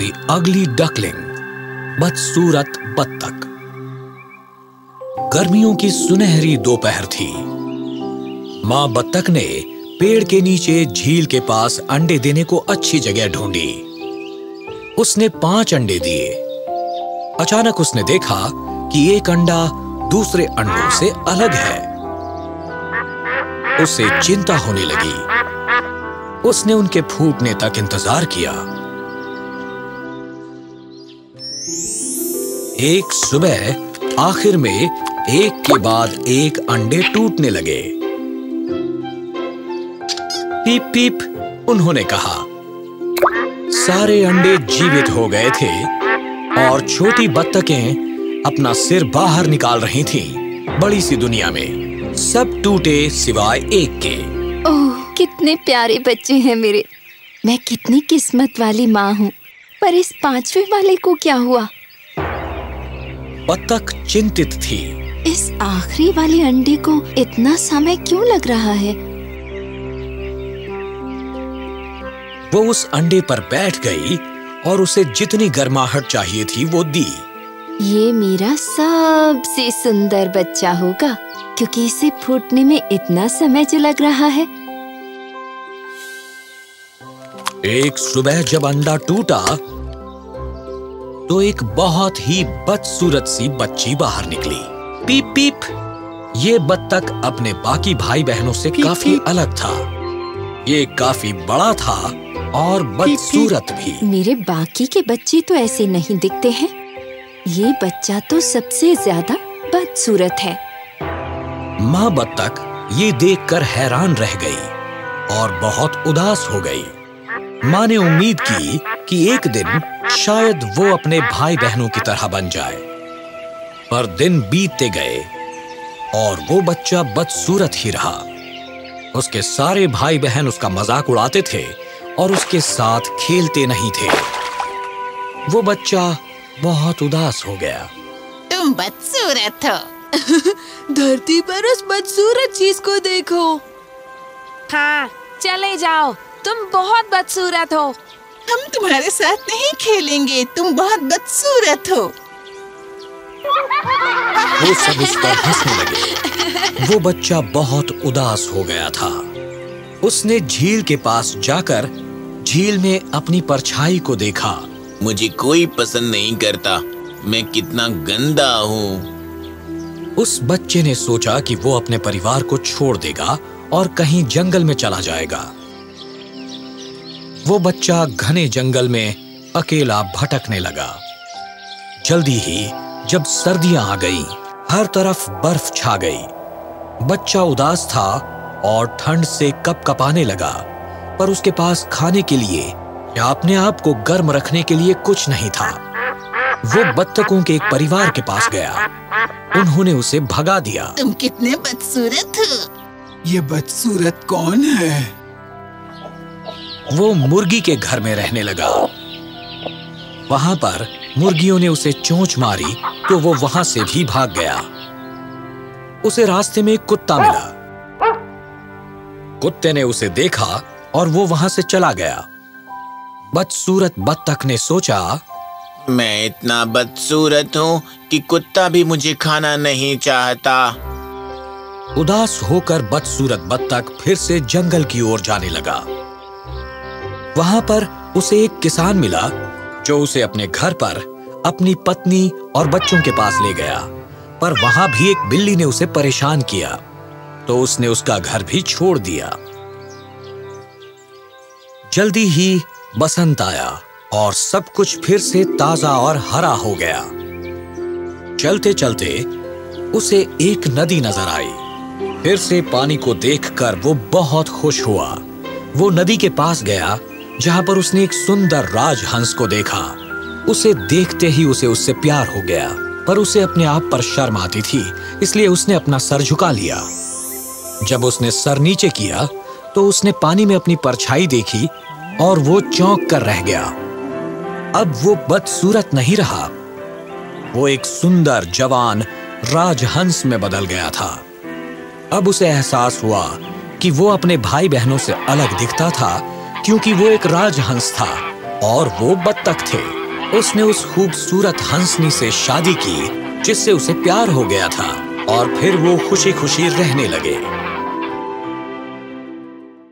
The ugly duckling, बदसूरत बत्तख। गर्मियों की सुनहरी दोपहर थी। माँ बत्तख ने पेड़ के नीचे झील के पास अंडे देने को अच्छी जगह ढूंढी। उसने 5 अंडे दिए। अचानक उसने देखा कि एक अंडा दूसरे अंडों से अलग है। उसे चिंता होने लगी। उसने उनके फूटने तक इंतजार किया। एक सुबह आखिर में एक के बाद एक अंडे टूटने लगे। पीप पीप, उन्होंने कहा। सारे अंडे जीवित हो गए थे और छोटी बत्तखें अपना सिर बाहर निकाल रही थीं। बड़ी सी दुनिया में सब टूटे सिवाय एक के। ओह, कितने प्यारे बच्चे हैं मेरे। मैं कितनी किस्मत वाली माँ हूँ। पर इस 5वें वाले को क्या हुआ? बत्तख चिंतित थी। इस आखिरी वाले अंडे को इतना समय क्यों लग रहा है? वो उस अंडे पर बैठ गई और उसे जितनी गर्माहट चाहिए थी वो दी। ये मेरा सबसे सुंदर बच्चा होगा क्योंकि इसे फूटने में इतना समय जो लग रहा है। एक सुबह जब अंडा टूटा तो एक बहुत ही बदसूरत सी बच्ची बाहर निकली। पीप पीप। ये बत्तख अपने बाकी भाई बहनों से काफी अलग था। ये काफी बड़ा था और बदसूरत भी। मेरे बाकी के बच्चे तो ऐसे नहीं दिखते हैं। ये बच्चा तो सबसे ज्यादा बदसूरत है। माँ बत्तख ये देखकर हैरान रह गई और बहुत उदास हो गई। माँ ने उम्मीद की कि एक दिन शायद वो अपने भाई बहनों की तरह बन जाए। पर दिन बीतते गए और वो बच्चा बदसूरत ही रहा। उसके सारे भाई बहन उसका मजाक उड़ाते थे और उसके साथ खेलते नहीं थे। वो बच्चा बहुत उदास हो गया। तुम बदसूरत हो। धरती पर उस बदसूरत चीज को देखो। हाँ, चले जाओ, तुम बहुत बदसूरत हो। हम तुम्हारे साथ नहीं खेलेंगे, तुम बहुत बदसूरत हो। वो सब उस पर हंसने लगे। वो बच्चा बहुत उदास हो गया था। उसने झील के पास जाकर झील में अपनी परछाई को देखा। मुझे कोई पसंद नहीं करता, मैं कितना गंदा हूँ। उस बच्चे ने सोचा कि वो अपने परिवार को छोड़ देगा और कहीं जंगल में चला जाएगा। वो बच्चा घने जंगल में अकेला भटकने लगा। जल्दी ही जब सर्दियां आ गई, हर तरफ बर्फ छा गई। बच्चा उदास था और ठंड से कपकपाने लगा, पर उसके पास खाने के लिए या अपने आप को गर्म रखने के लिए कुछ नहीं था। वो बत्तखों के एक परिवार के पास गया। उन्होंने उसे भगा दिया। तुम कितने बदसूरत हो। ये बदसूरत कौन है? वो मुर्गी के घर में रहने लगा। वहां पर मुर्गियों ने उसे चोंच मारी तो वो वहां से भी भाग गया। उसे रास्ते में एक कुत्ता मिला। कुत्ते ने उसे देखा और वो वहां से चला गया। बदसूरत बत्तख ने सोचा, मैं इतना बदसूरत हूँ कि कुत्ता भी मुझे खाना नहीं चाहता। उदास होकर बदसूरत बत्तख फिर से जंगल की ओर जाने लगा। वहां पर उसे एक किसान मिला जो उसे अपने घर पर अपनी पत्नी और बच्चों के पास ले गया। पर वहां भी एक बिल्ली ने उसे परेशान किया तो उसने उसका घर भी छोड़ दिया। जल्दी ही बसंत आया और सब कुछ फिर से ताजा और हरा हो गया। चलते चलते उसे एक नदी नजर आई। फिर से पानी को देखकर वो बहुत खुश हुआ। वो नदी के पास गया जहां पर उसने एक सुंदर राजहंस को देखा। उसे देखते ही उसे उससे प्यार हो गया, पर उसे अपने आप पर शर्म आती थी, इसलिए उसने अपना सर झुका लिया। जब उसने सर नीचे किया तो उसने पानी में अपनी परछाई देखी और वो चौंक कर रह गया। अब वो बदसूरत नहीं रहा, वो एक सुंदर जवान राजहंस में बदल गया था। अब उसे एहसास हुआ कि वो अपने भाई बहनों से अलग दिखता था क्योंकि वो एक राजहंस था और वो बत्तख थे। उसने उस खूबसूरत हंसनी से शादी की जिससे उसे प्यार हो गया था और फिर वो खुशी खुशी रहने लगे।